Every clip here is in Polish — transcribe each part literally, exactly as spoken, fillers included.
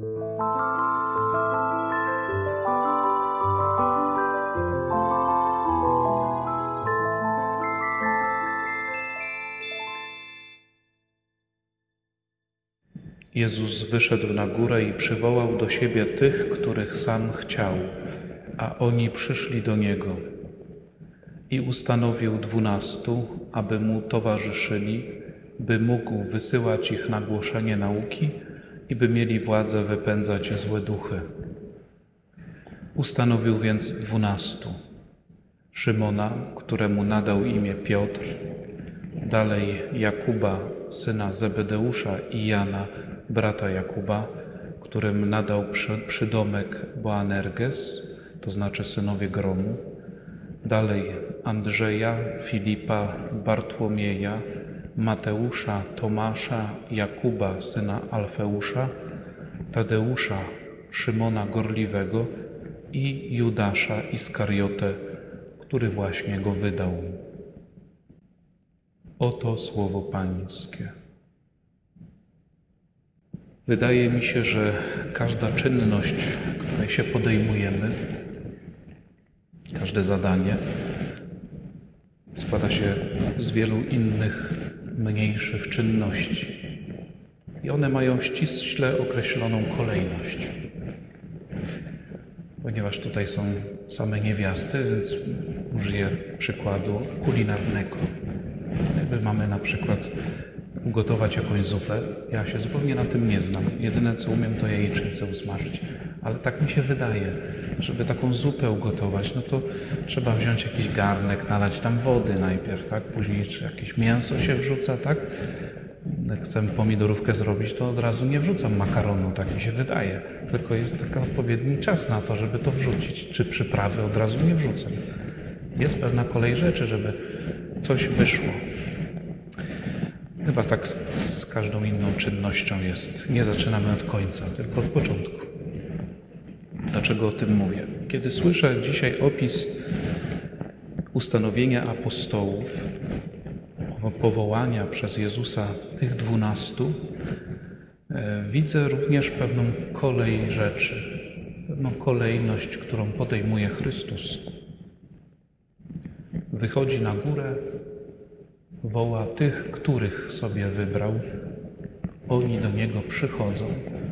Jezus wyszedł na górę i przywołał do siebie tych, których sam chciał, a oni przyszli do Niego. I ustanowił dwunastu, aby Mu towarzyszyli, by mógł wysyłać ich na głoszenie nauki i by mieli władzę wypędzać złe duchy. Ustanowił więc dwunastu. Szymona, któremu nadał imię Piotr, dalej Jakuba, syna Zebedeusza i Jana, brata Jakuba, którym nadał przydomek Boanerges, to znaczy synowie gromu, dalej Andrzeja, Filipa, Bartłomieja, Mateusza, Tomasza, Jakuba, syna Alfeusza, Tadeusza, Szymona Gorliwego i Judasza Iskariotę, który właśnie go wydał. Oto słowo Pańskie. Wydaje mi się, że każda czynność, której się podejmujemy, każde zadanie składa się z wielu innych, mniejszych czynności. I one mają ściśle określoną kolejność. Ponieważ tutaj są same niewiasty, więc użyję przykładu kulinarnego. Jakby mamy na przykład ugotować jakąś zupę, ja się zupełnie na tym nie znam. Jedyne co umiem, to jajecznicę usmażyć. Ale tak mi się wydaje, żeby taką zupę ugotować, no to trzeba wziąć jakiś garnek, nalać tam wody najpierw, tak? Później czy jakieś mięso się wrzuca, tak? Jak chcę pomidorówkę zrobić, to od razu nie wrzucam makaronu, tak mi się wydaje. Tylko jest taki odpowiedni czas na to, żeby to wrzucić. Czy przyprawy od razu nie wrzucam. Jest pewna kolej rzeczy, żeby coś wyszło. Chyba tak z, z każdą inną czynnością jest. Nie zaczynamy od końca, tylko od początku. Dlaczego o tym mówię? Kiedy słyszę dzisiaj opis ustanowienia apostołów, powołania przez Jezusa tych dwunastu, widzę również pewną kolej rzeczy, pewną kolejność, którą podejmuje Chrystus. Wychodzi na górę, woła tych, których sobie wybrał. Oni do Niego przychodzą.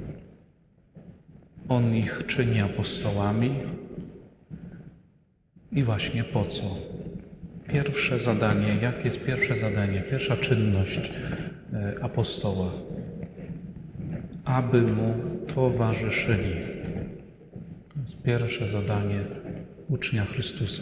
On ich czyni apostołami. I właśnie po co? Pierwsze zadanie, jakie jest pierwsze zadanie, pierwsza czynność apostoła? Aby Mu towarzyszyli. To jest pierwsze zadanie ucznia Chrystusa.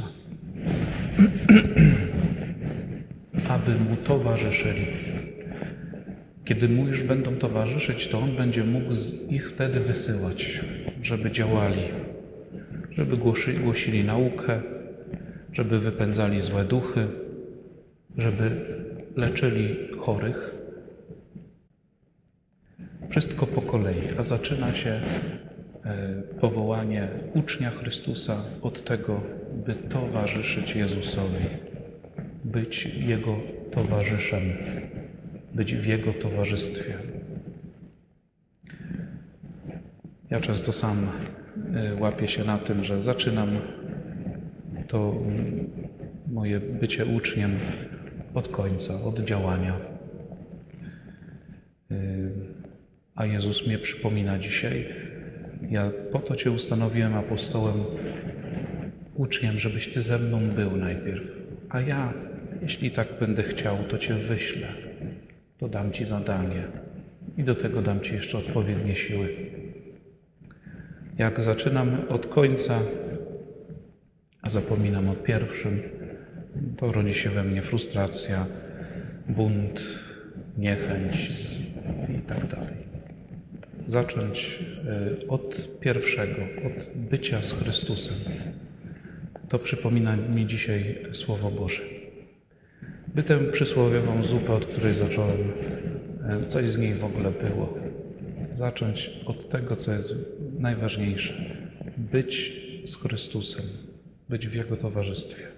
Aby Mu towarzyszyli. Kiedy Mu już będą towarzyszyć, to On będzie mógł ich wtedy wysyłać, żeby działali, żeby głosili, głosili naukę, żeby wypędzali złe duchy, żeby leczyli chorych. Wszystko po kolei, a zaczyna się powołanie ucznia Chrystusa od tego, by towarzyszyć Jezusowi, być Jego towarzyszem, być w Jego towarzystwie. Ja często sam łapię się na tym, że zaczynam to moje bycie uczniem od końca, od działania. A Jezus mnie przypomina dzisiaj, ja po to Cię ustanowiłem apostołem, uczniem, żebyś Ty ze mną był najpierw. A ja, jeśli tak będę chciał, to Cię wyślę. To dam Ci zadanie. I do tego dam Ci jeszcze odpowiednie siły. Jak zaczynam od końca, a zapominam o pierwszym, to rodzi się we mnie frustracja, bunt, niechęć i tak dalej. Zacząć od pierwszego, od bycia z Chrystusem. To przypomina mi dzisiaj Słowo Boże. By tę przysłowiową zupę, od której zacząłem, coś z niej w ogóle było. Zacząć od tego, co jest najważniejsze. Być z Chrystusem, być w Jego towarzystwie.